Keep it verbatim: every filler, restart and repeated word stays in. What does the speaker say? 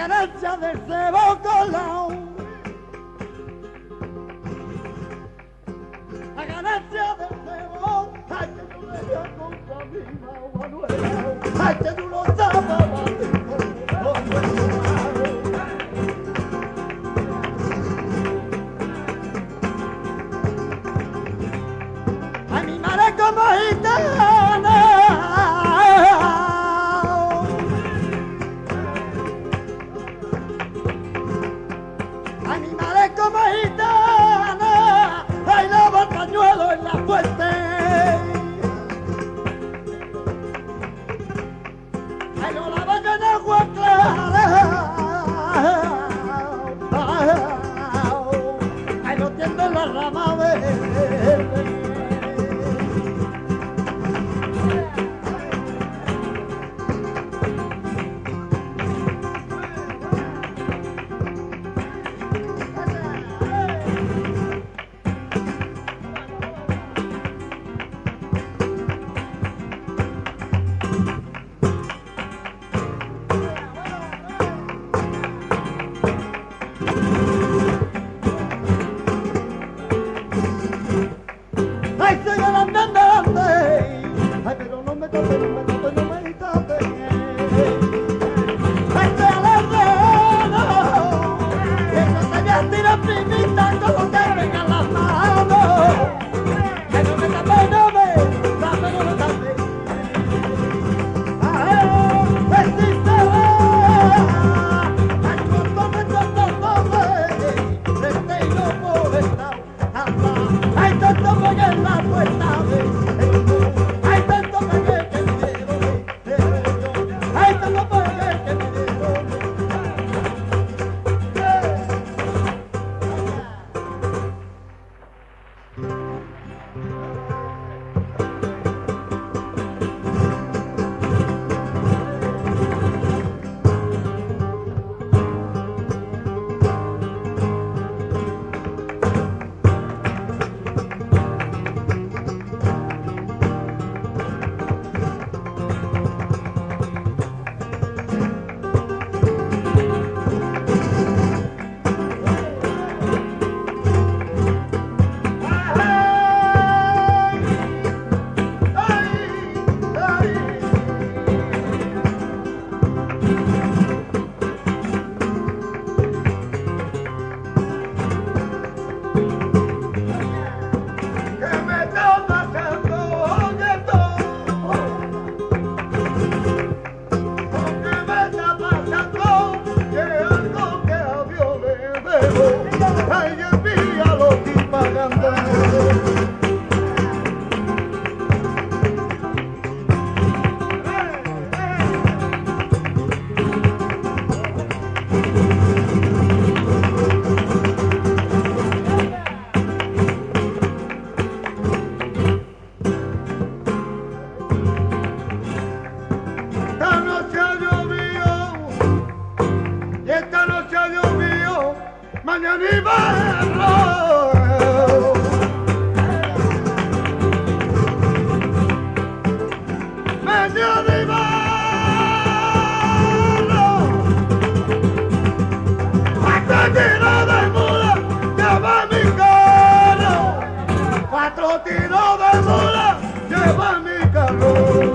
ganancia del cebo colao, la ganancia del cebo, ay que yo le voy a comprar mi Manuela, ay que tú lo sabes, a mi madre como gitana. Como gitana, bailaba el pañuelo en la fuente. Ay, yo la vaca en agua clara. Ay, no tiendo la rama verde. Cuatro tiros de mula lleva mi carro.